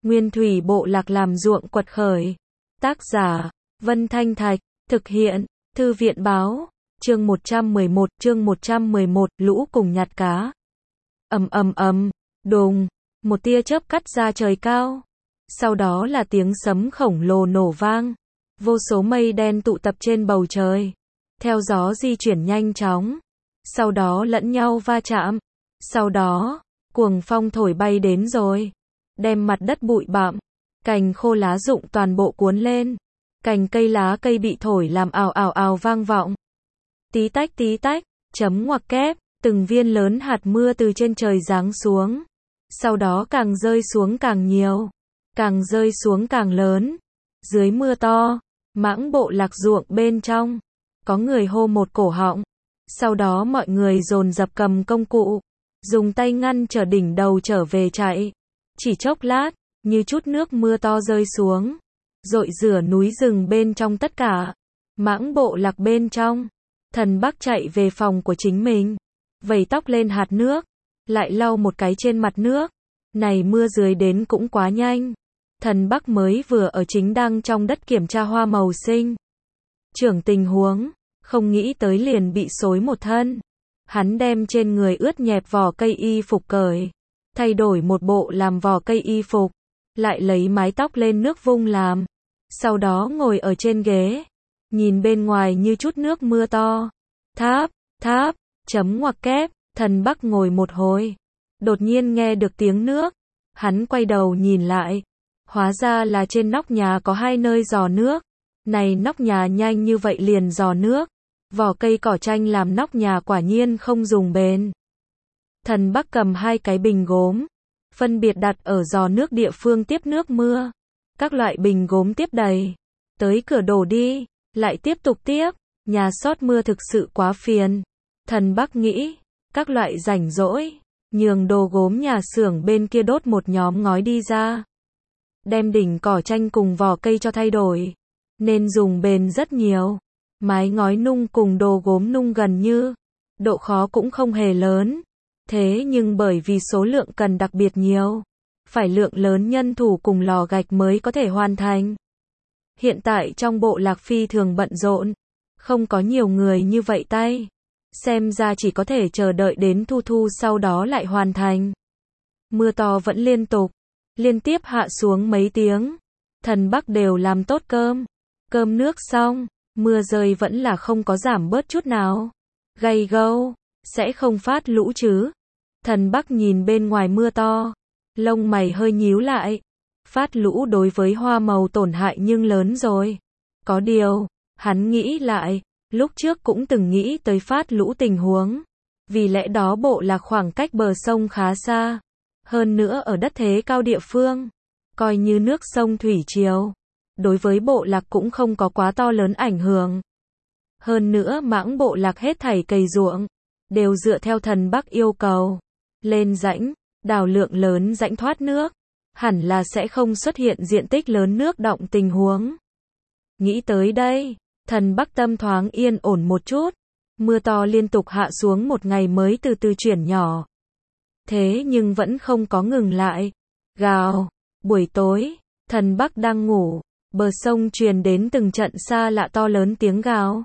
Nguyên thủy bộ lạc làm ruộng quật khởi. Tác giả, Vân Thanh Thạch, thực hiện, Thư viện báo, chương 111, lũ cùng nhặt cá. Đùng, một tia chớp cắt ra trời cao. Sau đó là tiếng sấm khổng lồ nổ vang. Vô số mây đen tụ tập trên bầu trời. Theo gió di chuyển nhanh chóng. Sau đó lẫn nhau va chạm. Sau đó, cuồng phong thổi bay đến rồi. Đem mặt đất bụi bặm, cành khô lá rụng toàn bộ cuốn lên. Cành cây lá cây bị thổi làm ào ào ào vang vọng. Tí tách, chấm ngoặc kép, từng viên lớn hạt mưa từ trên trời giáng xuống. Sau đó càng rơi xuống càng nhiều, càng rơi xuống càng lớn. Dưới mưa to, mãng bộ lạc ruộng bên trong, có người hô một cổ họng. Sau đó mọi người dồn dập cầm công cụ, dùng tay ngăn trở đỉnh đầu trở về chạy. Chỉ chốc lát, như chút nước mưa to rơi xuống, dội rửa núi rừng bên trong tất cả. Mãng bộ lạc bên trong, Thần Bắc chạy về phòng của chính mình, vẩy tóc lên hạt nước, lại lau một cái trên mặt nước. Này mưa dưới đến cũng quá nhanh. Thần Bắc mới vừa ở chính đang trong đất kiểm tra hoa màu sinh trưởng tình huống, không nghĩ tới liền bị xối một thân. Hắn đem trên người ướt nhẹp vỏ cây y phục cởi, thay đổi một bộ làm vỏ cây y phục, lại lấy mái tóc lên nước vung làm. Sau đó ngồi ở trên ghế, nhìn bên ngoài như chút nước mưa to. Tháp, chấm ngoặc kép, Thần Bắc ngồi một hồi. Đột nhiên nghe được tiếng nước. Hắn quay đầu nhìn lại. Hóa ra là trên nóc nhà có hai nơi giò nước. Này nóc nhà nhanh như vậy liền giò nước. Vỏ cây cỏ tranh làm nóc nhà quả nhiên không dùng bền. Thần Bắc cầm hai cái bình gốm, phân biệt đặt ở giò nước địa phương tiếp nước mưa. Các loại bình gốm tiếp đầy. Tới cửa đổ đi, lại tiếp tục tiếp. Nhà sót mưa thực sự quá phiền. Thần Bắc nghĩ, các loại rảnh rỗi, nhường đồ gốm nhà xưởng bên kia đốt một nhóm ngói đi ra. Đem đỉnh cỏ tranh cùng vỏ cây cho thay đổi. Nên dùng bền rất nhiều. Mái ngói nung cùng đồ gốm nung gần như. Độ khó cũng không hề lớn. Thế nhưng bởi vì số lượng cần đặc biệt nhiều. Phải lượng lớn nhân thủ cùng lò gạch mới có thể hoàn thành. Hiện tại trong bộ lạc phi thường bận rộn. Không có nhiều người như vậy tay. Xem ra chỉ có thể chờ đợi đến thu sau đó lại hoàn thành. Mưa to vẫn liên tục. Liên tiếp hạ xuống mấy tiếng. Thần Bắc đều làm tốt cơm. Cơm nước xong. Mưa rơi vẫn là không có giảm bớt chút nào. Gay gâu. Sẽ không phát lũ chứ. Thần Bắc nhìn bên ngoài mưa to. Lông mày hơi nhíu lại. Phát lũ đối với hoa màu tổn hại nhưng lớn rồi. Có điều, hắn nghĩ lại. Lúc trước cũng từng nghĩ tới phát lũ tình huống. Vì lẽ đó bộ lạc khoảng cách bờ sông khá xa. Hơn nữa ở đất thế cao địa phương. Coi như nước sông thủy triều. Đối với bộ lạc cũng không có quá to lớn ảnh hưởng. Hơn nữa mãng bộ lạc hết thảy cày ruộng. Đều dựa theo Thần Bắc yêu cầu. Lên rãnh, đào lượng lớn rãnh thoát nước. Hẳn là sẽ không xuất hiện diện tích lớn nước đọng tình huống. Nghĩ tới đây. Thần Bắc tâm thoáng yên ổn một chút. Mưa to liên tục hạ xuống một ngày mới từ từ chuyển nhỏ. Thế nhưng vẫn không có ngừng lại. Gào. Buổi tối, Thần Bắc đang ngủ. Bờ sông truyền đến từng trận xa lạ to lớn tiếng gào.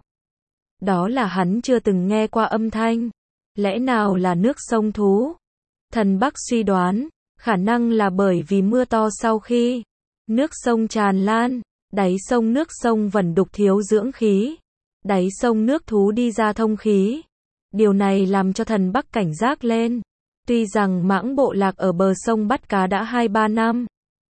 Đó là hắn chưa từng nghe qua âm thanh. Lẽ nào là nước sông thú? Thần Bắc suy đoán, khả năng là bởi vì mưa to sau khi nước sông tràn lan. Đáy sông nước sông vẩn đục thiếu dưỡng khí. Đáy sông nước thú đi ra thông khí. Điều này làm cho Thần Bắc cảnh giác lên. Tuy rằng mãng bộ lạc ở bờ sông bắt cá đã 2-3 năm.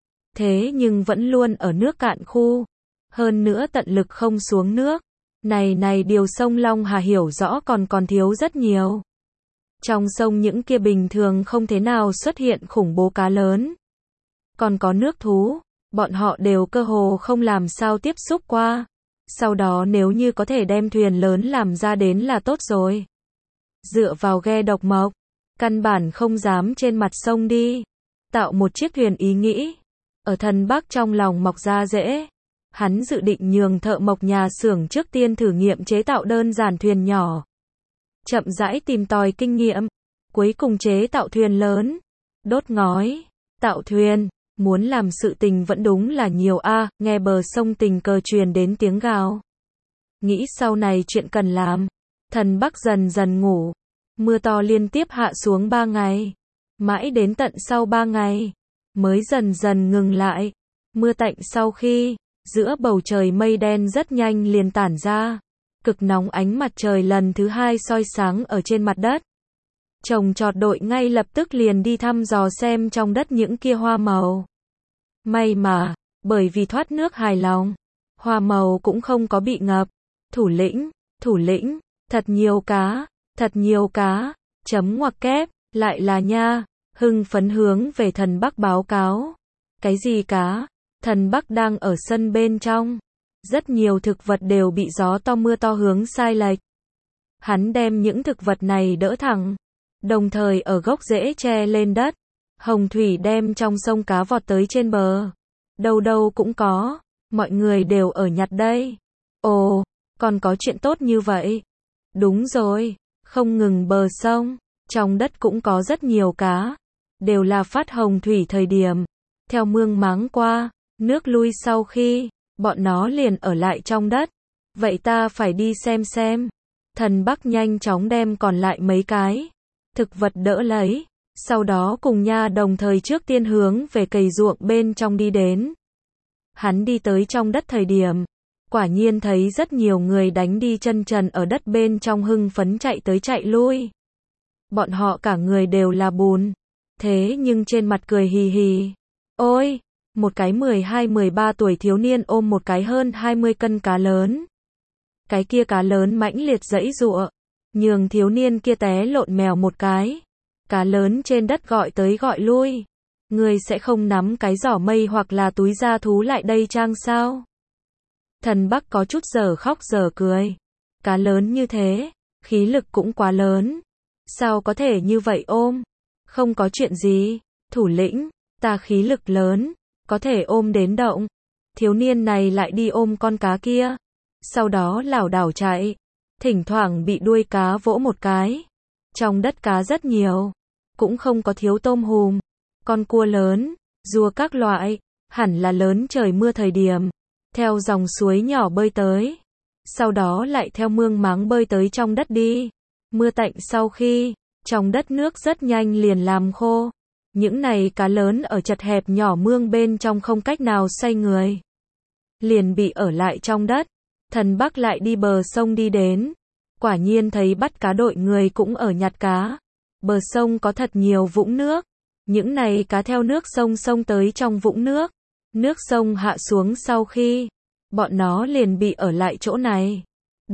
Thế nhưng vẫn luôn ở nước cạn khu. Hơn nữa tận lực không xuống nước. Này điều sông Long Hà hiểu rõ còn thiếu rất nhiều. Trong sông những kia bình thường không thế nào xuất hiện khủng bố cá lớn. Còn có nước thú. Bọn họ đều cơ hồ không làm sao tiếp xúc qua. Sau đó nếu như có thể đem thuyền lớn làm ra đến là tốt rồi. Dựa vào ghe độc mộc, căn bản không dám trên mặt sông đi. Tạo một chiếc thuyền ý nghĩ. Ở Thần Bắc trong lòng mọc ra dễ. Hắn dự định nhường thợ mộc nhà xưởng trước tiên thử nghiệm chế tạo đơn giản thuyền nhỏ. Chậm rãi tìm tòi kinh nghiệm. Cuối cùng chế tạo thuyền lớn. Đốt ngói, tạo thuyền. muốn làm sự tình vẫn đúng là nhiều a. Nghe bờ sông tình cờ truyền đến tiếng gào. Nghĩ sau này chuyện cần làm, thần Bắc dần dần ngủ. Mưa to liên tiếp hạ xuống 3 ngày. Mãi đến tận sau 3 ngày, mới dần dần ngừng lại. Mưa tạnh sau khi, giữa bầu trời mây đen rất nhanh liền tản ra. Cực nóng ánh mặt trời lần thứ 2 soi sáng ở trên mặt đất. Trồng trọt đội ngay lập tức liền đi thăm dò xem trong đất những kia hoa màu. May mà, bởi vì thoát nước hài lòng, hoa màu cũng không có bị ngập. Thủ lĩnh, thật nhiều cá, chấm ngoặc kép, lại là nha, hưng phấn hướng về thần Bắc báo cáo. Cái gì cá? Thần Bắc đang ở sân bên trong. Rất nhiều thực vật đều bị gió to mưa to hướng sai lệch. Hắn đem những thực vật này đỡ thẳng, đồng thời ở gốc rễ che lên đất. Hồng thủy đem trong sông cá vọt tới trên bờ. Đâu đâu cũng có, mọi người đều ở nhặt đây. Ồ, còn có chuyện tốt như vậy. Đúng rồi, không ngừng bờ sông, trong đất cũng có rất nhiều cá. Đều là phát hồng thủy thời điểm. Theo mương máng qua, nước lui sau khi, bọn nó liền ở lại trong đất. Vậy ta phải đi xem. Thần Bắc nhanh chóng đem còn lại mấy cái thực vật đỡ lấy. Sau đó cùng nha đồng thời trước tiên hướng về cày ruộng bên trong đi đến. Hắn đi tới trong đất thời điểm, quả nhiên thấy rất nhiều người đánh đi chân trần ở đất bên trong hưng phấn chạy tới chạy lui. Bọn họ cả người đều là bùn, thế nhưng trên mặt cười hì hì. Ôi, một cái 12-13 tuổi thiếu niên ôm một cái hơn 20 cân cá lớn. Cái kia cá lớn mãnh liệt giãy giụa, nhường thiếu niên kia té lộn mèo một cái. Cá lớn trên đất gọi tới gọi lui. Ngươi sẽ không nắm cái giỏ mây hoặc là túi da thú lại đây trang sao? Thần Bắc có chút giờ khóc giờ cười. Cá lớn như thế, khí lực cũng quá lớn. Sao có thể như vậy ôm? Không có chuyện gì, thủ lĩnh, ta khí lực lớn, có thể ôm đến động. Thiếu niên này lại đi ôm con cá kia. Sau đó lảo đảo chạy. Thỉnh thoảng bị đuôi cá vỗ một cái. Trong đất cá rất nhiều. Cũng không có thiếu tôm hùm, con cua lớn, rùa các loại, hẳn là lớn trời mưa thời điểm, theo dòng suối nhỏ bơi tới, sau đó lại theo mương máng bơi tới trong đất đi. Mưa tạnh sau khi, trong đất nước rất nhanh liền làm khô. Những này cá lớn ở chật hẹp nhỏ mương bên trong không cách nào xoay người, liền bị ở lại trong đất. Thần Bắc lại đi bờ sông đi đến, quả nhiên thấy bắt cá đội người cũng ở nhặt cá. Bờ sông có thật nhiều vũng nước. Những này cá theo nước sông xông tới trong vũng nước. Nước sông hạ xuống sau khi, bọn nó liền bị ở lại chỗ này.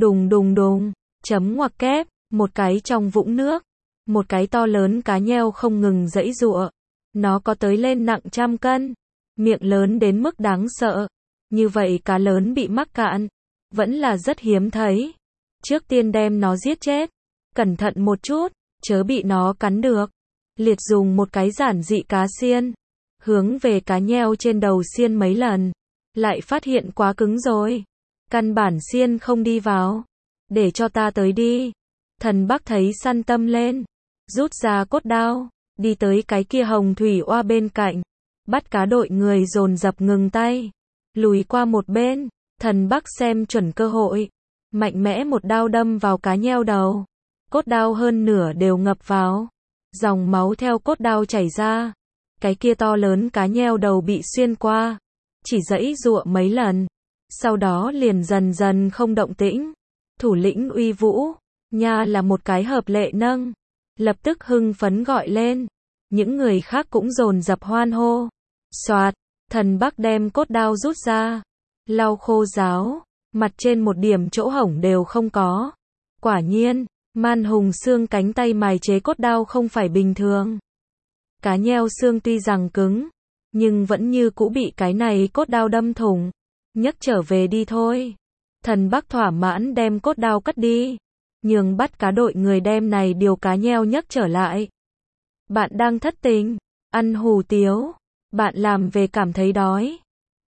Đùng, chấm ngoặc kép, một cái trong vũng nước. Một cái to lớn cá nheo không ngừng giãy giụa. Nó có tới lên nặng 100 cân. Miệng lớn đến mức đáng sợ. Như vậy cá lớn bị mắc cạn, vẫn là rất hiếm thấy. Trước tiên đem nó giết chết. Cẩn thận một chút, chớ bị nó cắn được. Liệt dùng một cái giản dị cá xiên, hướng về cá nheo trên đầu xiên mấy lần, lại phát hiện quá cứng rồi, căn bản xiên không đi vào. Để cho ta tới đi. Thần Bắc thấy săn tâm lên, rút ra cốt đao, đi tới cái kia hồng thủy oa bên cạnh, bắt cá đội người dồn dập ngừng tay, lùi qua một bên. Thần Bắc xem chuẩn cơ hội, mạnh mẽ một đao đâm vào cá nheo đầu. Cốt đao hơn nửa đều ngập vào, dòng máu theo cốt đao chảy ra. Cái kia to lớn cá nheo đầu bị xuyên qua, chỉ giãy giụa mấy lần, sau đó liền dần dần không động tĩnh. Thủ lĩnh uy vũ, nha là một cái hợp lệ nâng, lập tức hưng phấn gọi lên. Những người khác cũng dồn dập hoan hô. Soạt, Thần Bắc đem cốt đao rút ra, lau khô ráo, mặt trên một điểm chỗ hổng đều không có. Quả nhiên, man hùng xương cánh tay mài chế cốt đao không phải bình thường. Cá nheo xương tuy rằng cứng, nhưng vẫn như cũ bị cái này cốt đao đâm thủng. Nhấc trở về đi thôi. Thần Bắc thỏa mãn đem cốt đao cất đi, nhường bắt cá đội người đem này điều cá nheo nhấc trở lại. Bạn đang thất tình, ăn hủ tiếu, bạn làm về cảm thấy đói.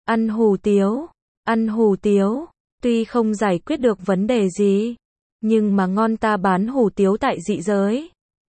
Ăn hủ tiếu, tuy không giải quyết được vấn đề gì, nhưng mà ngon, ta bán hủ tiếu tại dị giới.